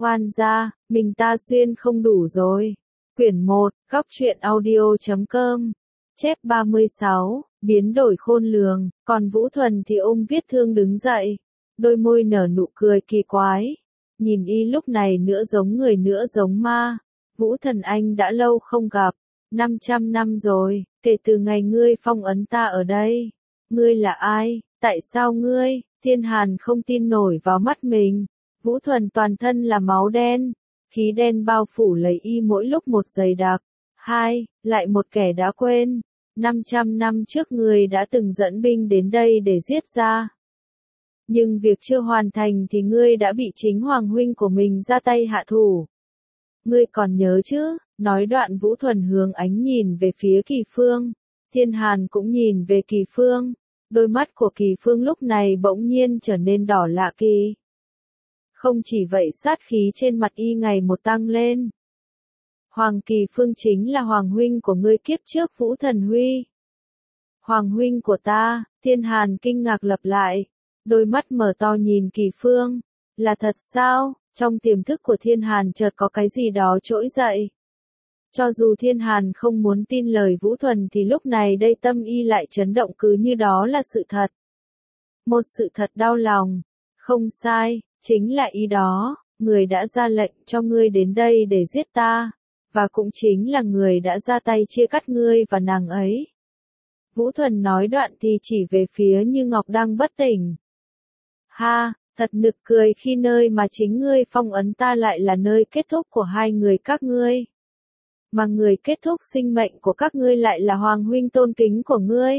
Oan gia, mình ta xuyên không đủ rồi. Quyển 1, góc truyện audio.com. Chép 36, biến đổi khôn lường, còn Vũ Thuần thì ôm vết thương đứng dậy. Đôi môi nở nụ cười kỳ quái. Nhìn y lúc này nữa giống người nữa giống ma. Vũ Thần anh đã lâu không gặp. 500 năm rồi, kể từ ngày ngươi phong ấn ta ở đây. Ngươi là ai? Tại sao ngươi? Thiên Hàn không tin nổi vào mắt mình. Vũ Thuần toàn thân là máu đen. Khí đen bao phủ lấy y mỗi lúc một dày đặc. Lại một kẻ đã quên. 500 năm trước ngươi đã từng dẫn binh đến đây để giết ra. Nhưng việc chưa hoàn thành thì ngươi đã bị chính hoàng huynh của mình ra tay hạ thủ. Ngươi còn nhớ chứ? Nói đoạn Vũ Thuần hướng ánh nhìn về phía Kỳ Phương. Thiên Hàn cũng nhìn về Kỳ Phương. Đôi mắt của Kỳ Phương lúc này bỗng nhiên trở nên đỏ lạ kỳ. Không chỉ vậy sát khí trên mặt y ngày một tăng lên. Hoàng Kỳ Phương chính là hoàng huynh của ngươi kiếp trước Vũ Thần Huy. Hoàng huynh của ta, Thiên Hàn kinh ngạc lặp lại. Đôi mắt mở to nhìn Kỳ Phương. Là thật sao? Trong tiềm thức của Thiên Hàn chợt có cái gì đó trỗi dậy. Cho dù Thiên Hàn không muốn tin lời Vũ Thuần thì lúc này đây tâm y lại chấn động cứ như đó là sự thật. Một sự thật đau lòng. Không sai, chính là ý đó, người đã ra lệnh cho ngươi đến đây để giết ta, và cũng chính là người đã ra tay chia cắt ngươi và nàng ấy. Vũ Thuần nói đoạn thì chỉ về phía Như Ngọc đang bất tỉnh. Ha, thật nực cười khi nơi mà chính ngươi phong ấn ta lại là nơi kết thúc của hai người các ngươi. Mà người kết thúc sinh mệnh của các ngươi lại là hoàng huynh tôn kính của ngươi.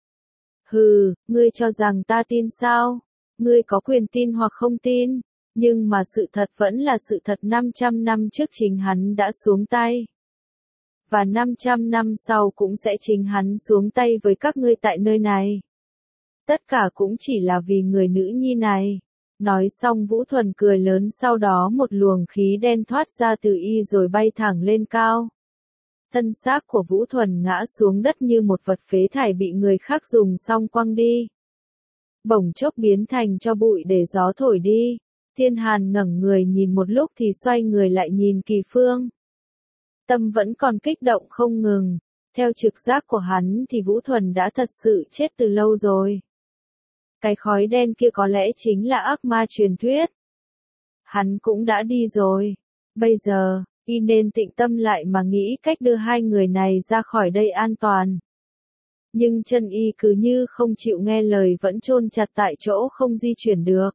Hừ, ngươi cho rằng ta tin sao? Ngươi có quyền tin hoặc không tin, nhưng mà sự thật vẫn là sự thật 500 năm trước chính hắn đã xuống tay. Và 500 năm sau cũng sẽ chính hắn xuống tay với các ngươi tại nơi này. Tất cả cũng chỉ là vì người nữ nhi này. Nói xong Vũ Thuần cười lớn, sau đó một luồng khí đen thoát ra từ y rồi bay thẳng lên cao. Thân xác của Vũ Thuần ngã xuống đất như một vật phế thải bị người khác dùng xong quăng đi. Bỗng chốc biến thành tro bụi để gió thổi đi. Thiên Hàn ngẩng người nhìn một lúc thì xoay người lại nhìn Kỳ Phương. Tâm vẫn còn kích động không ngừng. Theo trực giác của hắn thì Vũ Thuần đã thật sự chết từ lâu rồi. Cái khói đen kia có lẽ chính là ác ma truyền thuyết. Hắn cũng đã đi rồi. Bây giờ, y nên tĩnh tâm lại mà nghĩ cách đưa hai người này ra khỏi đây an toàn. Nhưng chân y cứ như không chịu nghe lời vẫn chôn chặt tại chỗ không di chuyển được.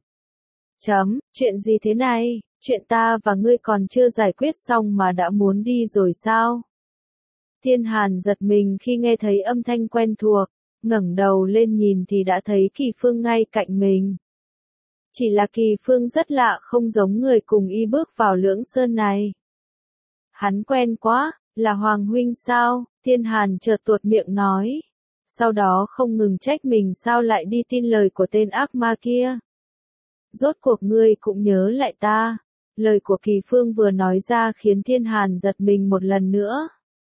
Chuyện gì thế này? Chuyện ta và ngươi còn chưa giải quyết xong mà đã muốn đi rồi sao? Thiên Hàn giật mình khi nghe thấy âm thanh quen thuộc, ngẩng đầu lên nhìn thì đã thấy Kỳ Phương ngay cạnh mình. Chỉ là Kỳ Phương rất lạ, không giống người cùng y bước vào Lưỡng Sơn này. Hắn quen quá, là Hoàng huynh sao? Thiên Hàn chợt tuột miệng nói. Sau đó không ngừng trách mình sao lại đi tin lời của tên ác ma kia. Rốt cuộc ngươi cũng nhớ lại ta. Lời của Kỳ Phương vừa nói ra khiến Thiên Hàn giật mình một lần nữa.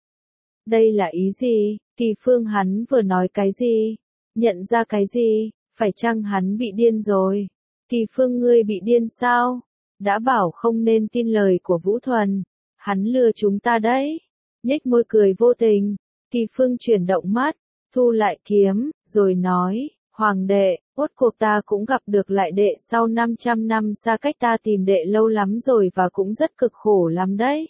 Đây là ý gì? Kỳ Phương hắn vừa nói cái gì? Nhận ra cái gì? Phải chăng hắn bị điên rồi? Kỳ Phương ngươi bị điên sao? Đã bảo không nên tin lời của Vũ Thuần. Hắn lừa chúng ta đấy. Nhếch môi cười vô tình. Kỳ Phương chuyển động mắt, thu lại kiếm, rồi nói, Hoàng đệ, rốt cuộc ta cũng gặp được lại đệ sau 500 năm xa cách, ta tìm đệ lâu lắm rồi và cũng rất cực khổ lắm đấy.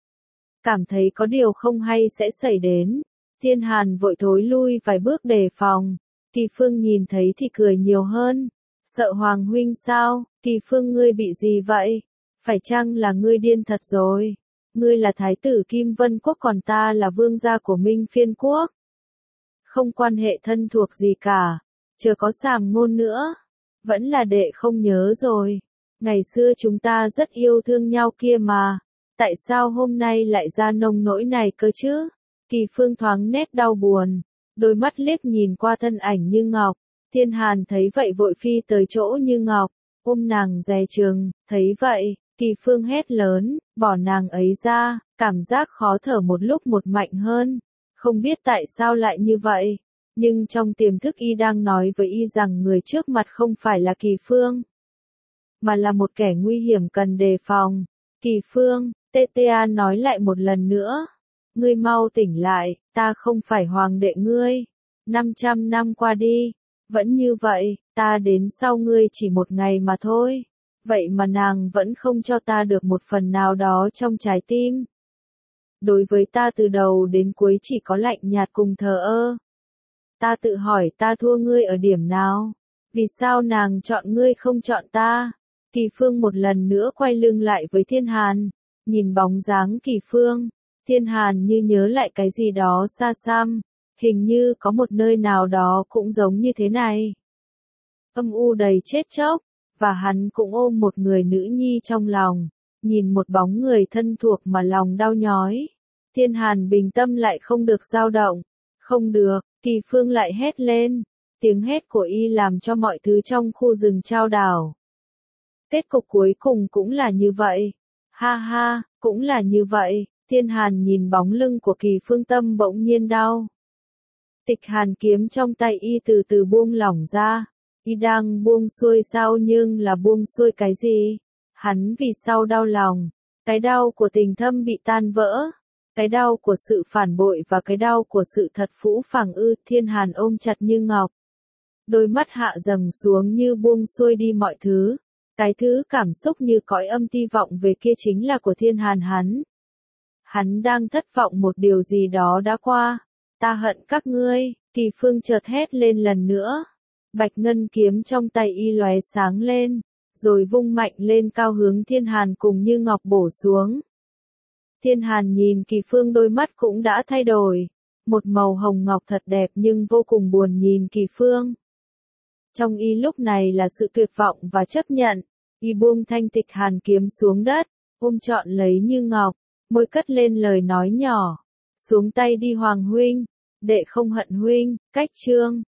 Cảm thấy có điều không hay sẽ xảy đến. Thiên Hàn vội thối lui vài bước đề phòng. Kỳ Phương nhìn thấy thì cười nhiều hơn. Sợ Hoàng huynh sao? Kỳ Phương ngươi bị gì vậy? Phải chăng là ngươi điên thật rồi? Ngươi là thái tử Kim Vân Quốc còn ta là vương gia của Minh Phiên Quốc. Không quan hệ thân thuộc gì cả. Chưa có sàm ngôn nữa. Vẫn là đệ không nhớ rồi. Ngày xưa chúng ta rất yêu thương nhau kia mà. Tại sao hôm nay lại ra nông nỗi này cơ chứ? Kỳ Phương thoáng nét đau buồn. Đôi mắt liếc nhìn qua thân ảnh Như Ngọc. Thiên Hàn thấy vậy vội phi tới chỗ Như Ngọc. Ôm nàng dè chừng. Thấy vậy, Kỳ Phương hét lớn. Bỏ nàng ấy ra. Cảm giác khó thở một lúc một mạnh hơn. Không biết tại sao lại như vậy. Nhưng trong tiềm thức y đang nói với y rằng người trước mặt không phải là Kỳ Phương, mà là một kẻ nguy hiểm cần đề phòng. Kỳ Phương, TTA nói lại một lần nữa. Ngươi mau tỉnh lại, ta không phải hoàng đệ ngươi. 500 năm qua đi, vẫn như vậy, ta đến sau ngươi chỉ một ngày mà thôi. Vậy mà nàng vẫn không cho ta được một phần nào đó trong trái tim. Đối với ta từ đầu đến cuối chỉ có lạnh nhạt cùng thờ ơ. Ta tự hỏi ta thua ngươi ở điểm nào? Vì sao nàng chọn ngươi không chọn ta? Kỳ Phương một lần nữa quay lưng lại với Thiên Hàn, nhìn bóng dáng Kỳ Phương, Thiên Hàn như nhớ lại cái gì đó xa xăm, hình như có một nơi nào đó cũng giống như thế này. Âm u đầy chết chóc, và hắn cũng ôm một người nữ nhi trong lòng, nhìn một bóng người thân thuộc mà lòng đau nhói. Thiên Hàn bình tâm lại không được dao động, không được, Kỳ Phương lại hét lên, tiếng hét của y làm cho mọi thứ trong khu rừng chao đảo. Kết cục cuối cùng cũng là như vậy. Ha ha, cũng là như vậy. Thiên Hàn nhìn bóng lưng của Kỳ Phương tâm bỗng nhiên đau. Tịch Hàn kiếm trong tay y từ từ buông lỏng ra. Y đang buông xuôi sao nhưng là buông xuôi cái gì? Hắn vì sao đau lòng? Cái đau của tình thâm bị tan vỡ. Cái đau của sự phản bội và cái đau của sự thật phũ phàng ư. Thiên Hàn ôm chặt như ngọc. Đôi mắt hạ dầng xuống như buông xuôi đi mọi thứ. Cái thứ cảm xúc như cõi âm ti vọng về kia chính là của Thiên Hàn hắn. Hắn đang thất vọng một điều gì đó đã qua. Ta hận các ngươi, Kỳ Phương chợt hét lên lần nữa. Bạch ngân kiếm trong tay y lóe sáng lên, rồi vung mạnh lên cao hướng Thiên Hàn cùng như ngọc bổ xuống. Thiên Hàn nhìn Kỳ Phương đôi mắt cũng đã thay đổi. Một màu hồng ngọc thật đẹp nhưng vô cùng buồn nhìn Kỳ Phương. Trong y lúc này là sự tuyệt vọng và chấp nhận. Y buông thanh Tịch Hàn kiếm xuống đất, ôm trọn lấy như ngọc, môi cất lên lời nói nhỏ. Xuống tay đi Hoàng huynh, đệ không hận huynh, cách chương.